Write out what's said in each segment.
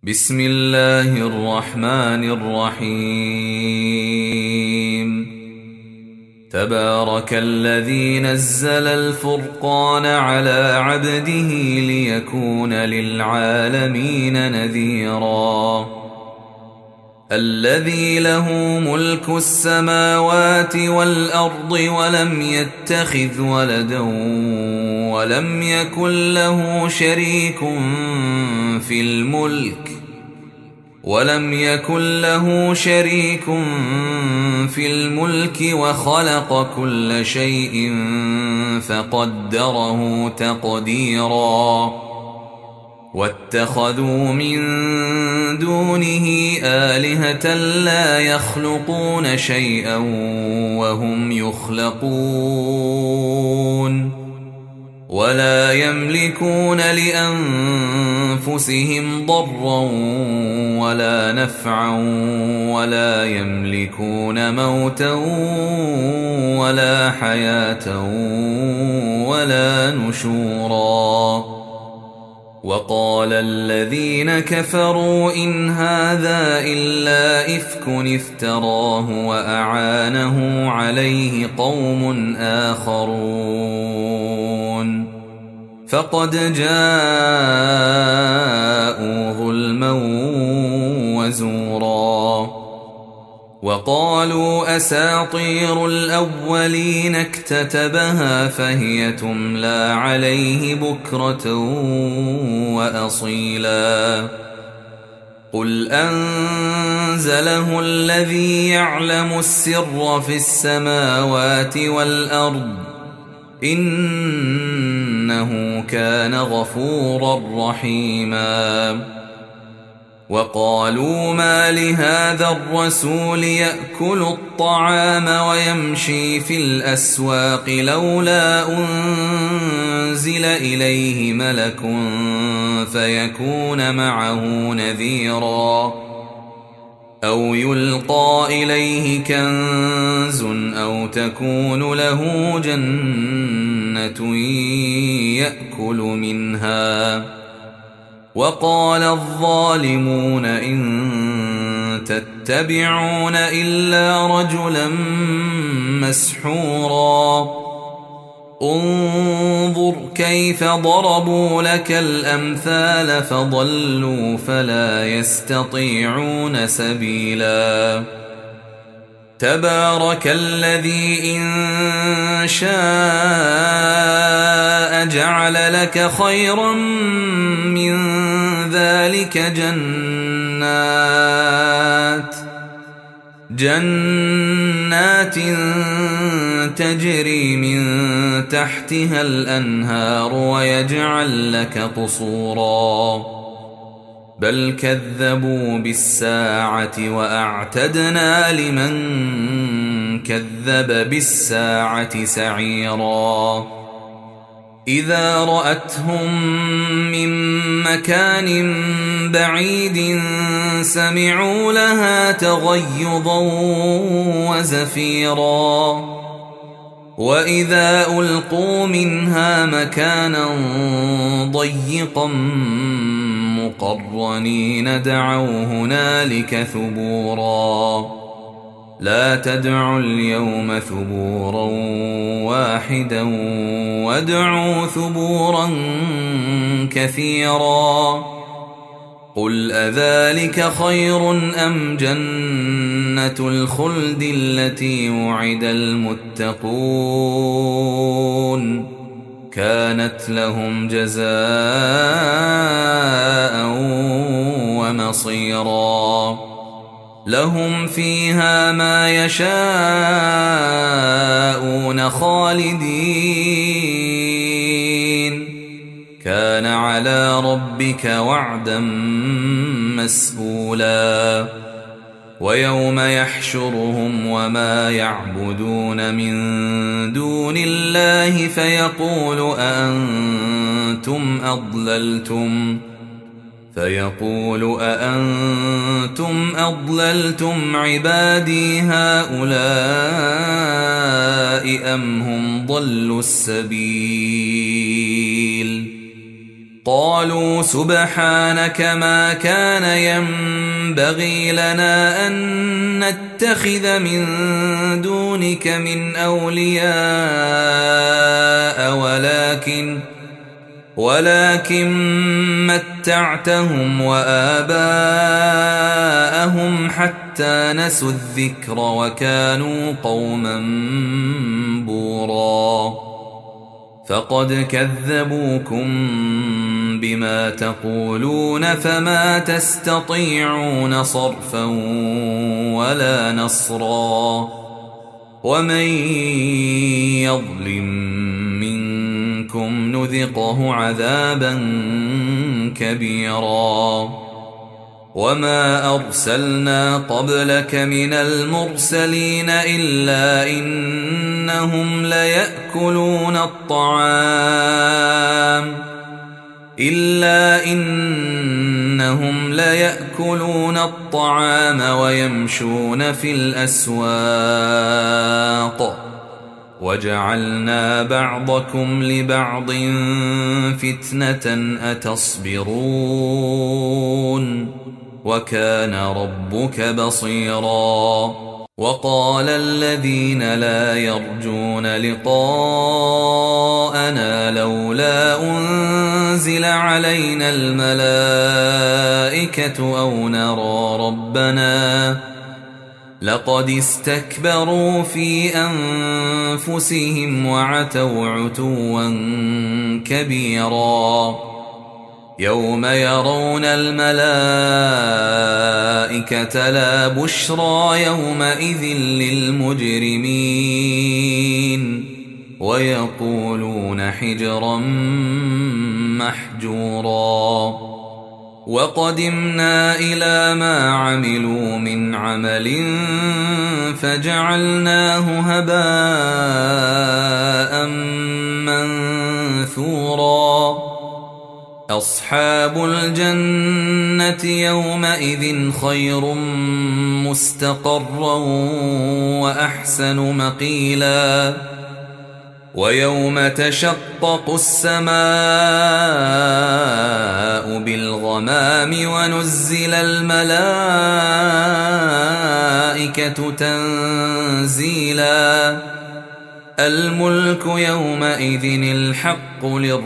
بسم الله الرحمن الرحيم. تبارك الذي نزل الفرقان على عبده ليكون للعالمين نذيرا. الذي له ملك السماوات والأرض ولم يتخذ ولدا ولم يكن له شريك في الملك وخلق كل شيء فقدره تقديرا. واتخذوا من دونه آلهة لا يخلقون شيئا وهم يخلقون ولا يملكون لأنفسهم ضرا ولا نفعا ولا يملكون موتا ولا حياة ولا نشورا. وقال الذين كفروا إن هذا إلا إفك افتراه وأعانه عليه قوم آخرون فقد جاءوا ظلما وزورا. وقالوا أساطير الأولين اكتتبها فهي تملى عليه بكرة وأصيلا. قل أنزله الذي يعلم السر في السماوات والأرض إنه كان غفورا رحيما. وقالوا ما لهذا الرسول يأكل الطعام ويمشي في الأسواق لولا أنزل إليه ملك فيكون معه نذيرا أو يلقى إليه كنز أو تكون له جنة يأكل منها. وقال الظالمون إن تتبعون إلا رجلا مسحورا. انظر كيف ضربوا لك الأمثال فضلوا فلا يستطيعون سبيلا. تبارك الذي إن شاء جعل لك خيرا من ذلك جنات تجري من تحتها الأنهار ويجعل لك قصورا بل كذبوا بالساعة وأعتدنا لمن كذب بالساعة سعيرا. إذا رأتهم من مكان بعيد سمعوا لها تغيظا وزفيرا. وإذا ألقوا منها مكانا ضيقا مقرنين دعوا هنالك ثبورا. لا تدعوا اليوم ثبورا واحدا وادعوا ثبورا كثيرا. قل أذلك خير أم جنة الخلد التي وعد المتقون كانت لهم جزاء ومصيرا. لهم فيها ما يشاءون خالدين كان على ربك وعدا مسئولا. ويوم يحشرهم وما يعبدون من دون الله فيقول أأنتم أضللتم عبادي هؤلاء أم هم ضلوا السبيل قالوا سبحانك ما كان ينبغي لنا أن نتخذ من دونك من أولياء ولكن متعتهم وآباءهم حتى نسوا الذكر وكانوا قوما بورا فقد كذبوكم بما تقولون فما تستطيعون صرفا ولا نصرا ومن يظلم منكم نذقه عذابا كبيرا وما أرسلنا قبلك من المرسلين إلا إنهم ليأكلون الطعام ويمشون في الأسواق وجعلنا بعضكم لبعض فتنة أتصبرون وكان ربك بصيرا وقال الذين لا يرجون لقاءنا لولا أنزل علينا الملائكة أو نرى ربنا لقد استكبروا في أنفسهم وعتوا عتوا كبيرا يوم يرون الملائكة لا بشرى يومئذ للمجرمين ويقولون حجرا محجورا وقدمنا إلى ما عملوا من عمل فجعلناه هباء منثورا أصحاب الجنة يومئذ خير مستقرا وأحسن مقيلا ويوم تشقق السماء بالغمام ونزل الملائكة تنزيلا الملك يومئذ الحق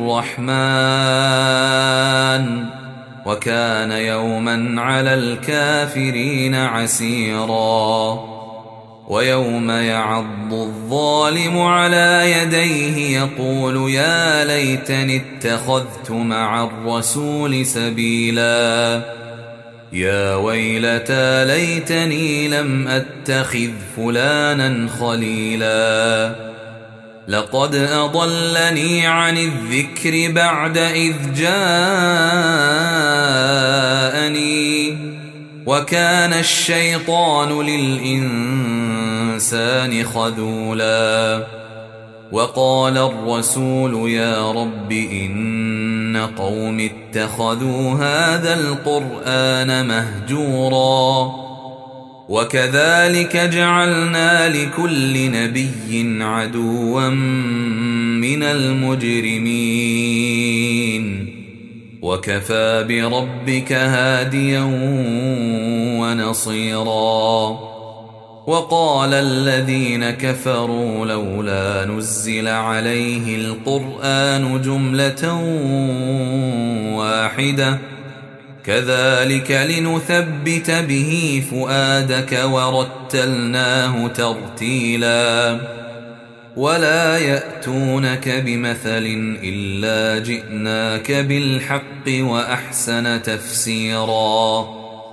للرحمن وكان يوما على الكافرين عسيرا ويوم يعض الظالم على يديه يقول يا ليتني اتخذت مع الرسول سبيلا يا ويلتى ليتني لم أتخذ فلانا خليلا لقد أضلني عن الذكر بعد إذ جاءني وكان الشيطان للإنسان خذولا وقال الرسول يا رب إن قوم اتخذوا هذا القرآن مهجورا وكذلك جعلنا لكل نبي عدوا من المجرمين وكفى بربك هاديا ونصيرا وقال الذين كفروا لولا نزل عليه القرآن جملة واحدة كذلك لنثبت به فؤادك ورتلناه ترتيلا ولا يأتونك بمثل إلا جئناك بالحق وأحسن تفسيرا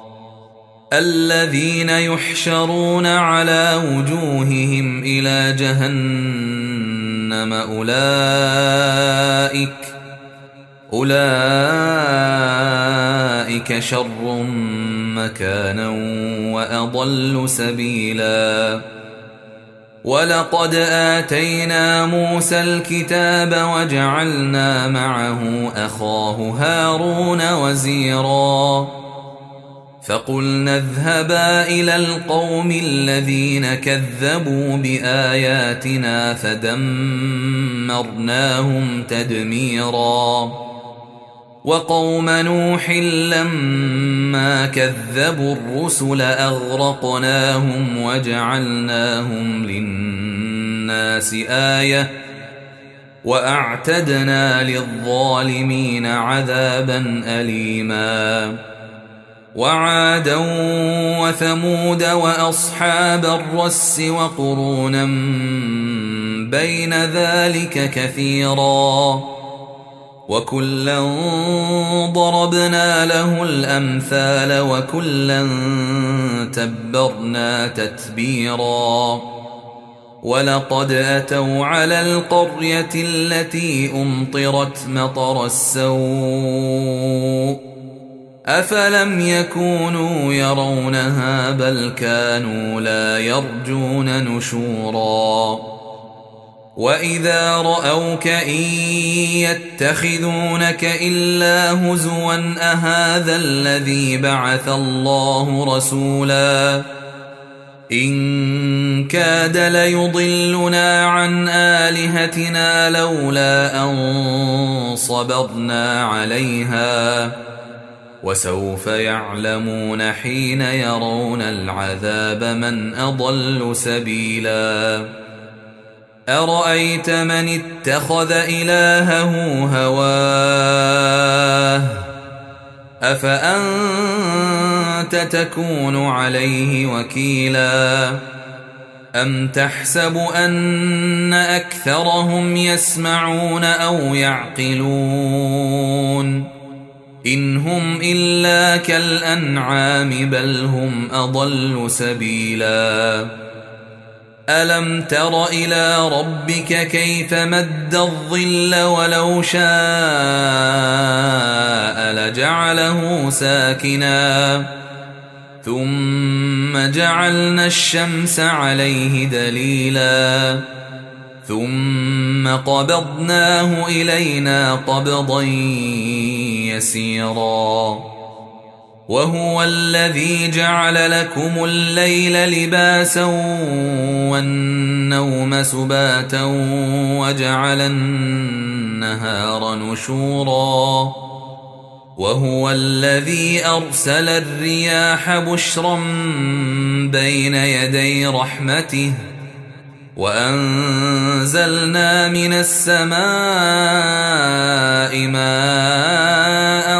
الذين يحشرون على وجوههم إلى جهنم أولئك شر مكانا وأضل سبيلا ولقد آتينا موسى الكتاب وجعلنا معه أخاه هارون وزيرا فقلنا اذهبا إلى القوم الذين كذبوا بآياتنا فدمرناهم تدميرا وقوم نوح لما كذبوا الرسل أغرقناهم وجعلناهم للناس آية وأعتدنا للظالمين عذابا أليما وعادا وثمود وأصحاب الرس وقرونا بين ذلك كثيرا وكلا ضربنا له الأمثال وكلا تبرنا تتبيرا ولقد أتوا على القرية التي أمطرت مطر السوء أفلم يكونوا يرونها بل كانوا لا يرجون نشورا وإذا رأوك إن يتخذونك إلا هزوا أهذا الذي بعث الله رسولا إن كاد ليضلنا عن آلهتنا لولا أن صبرنا عليها وسوف يعلمون حين يرون العذاب من أضل سبيلا أرأيت من اتخذ إلهه هواه أفأنت تكون عليه وكيلا أم تحسب أن أكثرهم يسمعون أو يعقلون إن هم إلا كالأنعام بل هم أضل سبيلا ألم تر إلى ربك كيف مد الظل ولو شاء لجعله ساكنا ثم جعلنا الشمس عليه دليلا ثم قبضناه إلينا قبضا يسيرا وهو الذي جعل لكم الليل لباسا والنوم سباتا وجعل النهار نشورا وهو الذي أرسل الرياح بشرا بين يدي رحمته وأنزلنا من السماء ماء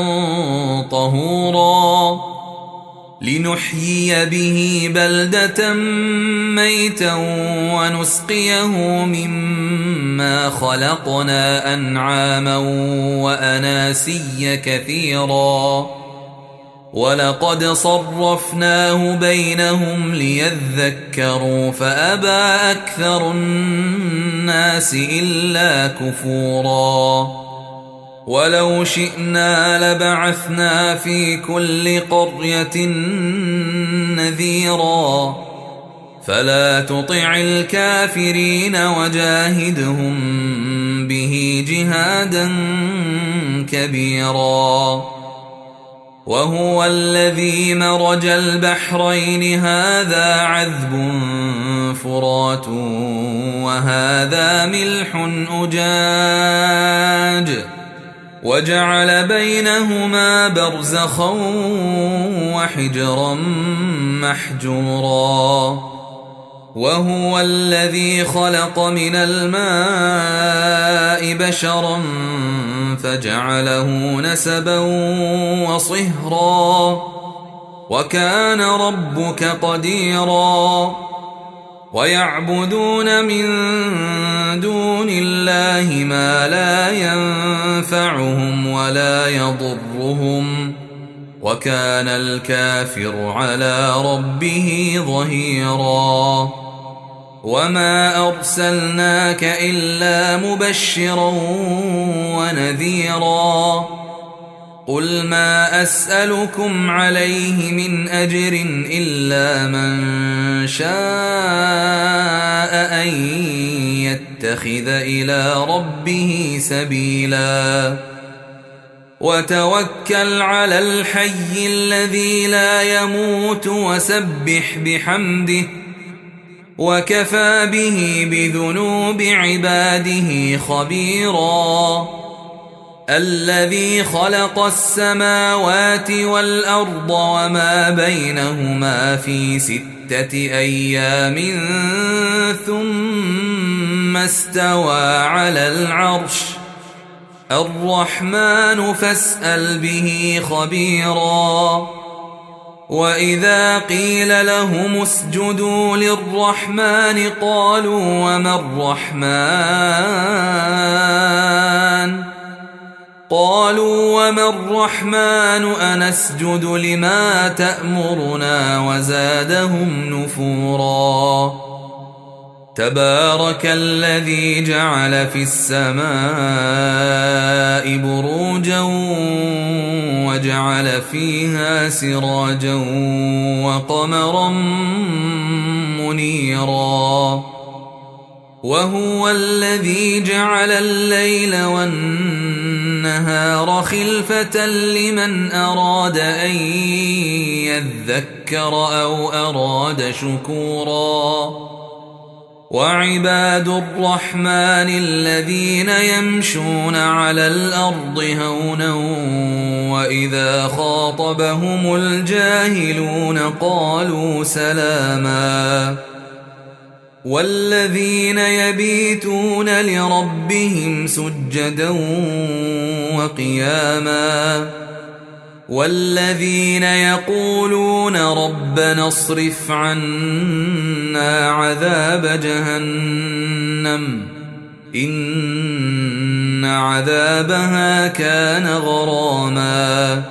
طهورا لنحيي به بلدة ميتا ونسقيه مما خلقنا أنعاما وأناسيا كثيرا ولقد صرفناه بينهم ليذكروا فأبى أكثر الناس إلا كفورا ولو شئنا لبعثنا في كل قرية نذيرا فلا تطع الكافرين وجاهدهم به جهادا كبيرا وهو الذي مرج البحرين هذا عذب فرات وهذا ملح أجاج وجعل بينهما برزخا وحجرا محجورا وهو الذي خلق من الماء بشرا فجعله نسبا وصهرا وكان ربك قديرا ويعبدون من دون الله ما لا ينفعهم ولا يضرهم وكان الكافر على ربه ظهيرا وما أرسلناك إلا مبشرا ونذيرا قل ما أسألكم عليه من أجر إلا من شاء أن يتخذ إلى ربه سبيلا وتوكل على الحي الذي لا يموت وسبح بحمده وكفى به بذنوب عباده خبيرا الذي خلق السماوات والأرض وما بينهما في 6 أيام ثم استوى على العرش الرحمن فاسأل به خبيرا وإذا قيل لهم اسجدوا للرحمن قالوا وما الرحمن أنسجد لما تأمرنا وزادهم نفورا تبارك الذي جعل في السماء بروجا وجعل فيها سراجا وقمرا منيرا وهو الذي جعل الليل والنهار خلفة لمن أراد أن يذكر أو أراد شكورا وعباد الرحمن الذين يمشون على الأرض هونا وإذا خاطبهم الجاهلون قالوا سلاما والذين يبيتون لربهم سجدا وقياما والذين يقولون ربنا اصرف عنا عذاب جهنم إن عذابها كان غراما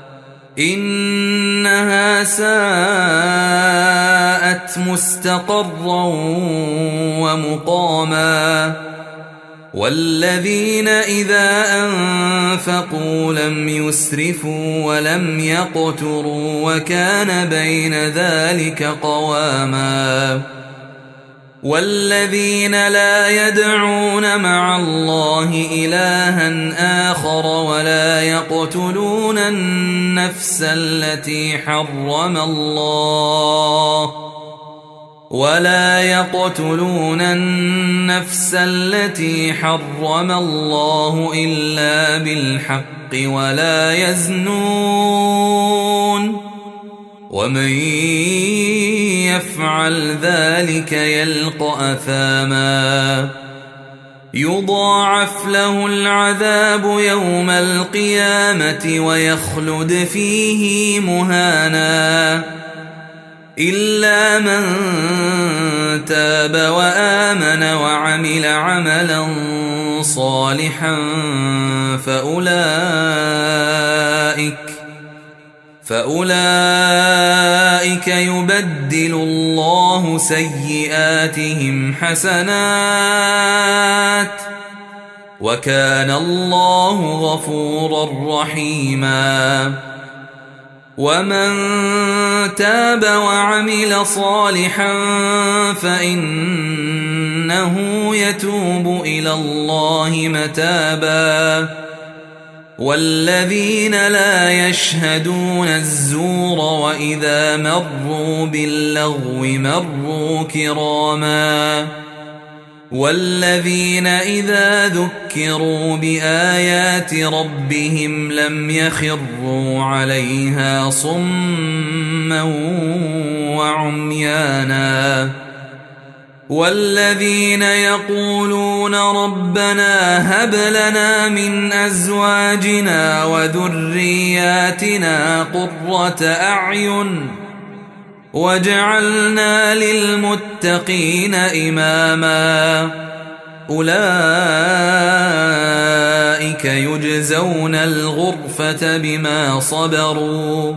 إنها ساءت مستقرا ومقاما والذين إذا أنفقوا لم يسرفوا ولم يقتروا وكان بين ذلك قواما والذين لا يدعون مع الله إلها آخر ولا يقتلون النفس التي حرم الله إلا بالحق ولا يزنون ومن يفعل ذلك يلقى أثاما يضاعف له العذاب يوم القيامة ويخلد فيه مهانا إلا من تاب وآمن وعمل عملا صالحا فأولئك يبدل الله سيئاتهم حسنات وكان الله غفورا رحيما ومن تاب وعمل صالحا فإنه يتوب إلى الله متابا والذين لا يشهدون الزور وإذا مروا باللغو مروا كراما والذين إذا ذكروا بآيات ربهم لم يخروا عليها صما وعميانا والذين يقولون ربنا هب لنا من أزواجنا وذرياتنا قرة أعين وجعلنا للمتقين إماما أولئك يجزون الغرفة بما صبروا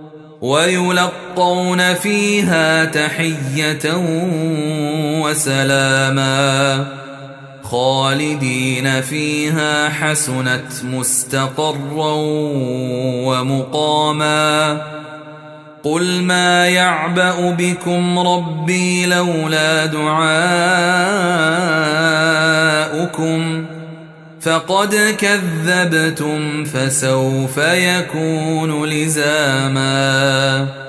ويلقون فيها تحية وسلاما خالدين فيها حسنت مستقرا ومقاما قل ما يعبأ بكم ربي لولا دعاؤكم فقد كذبتم فسوف يكون لزاما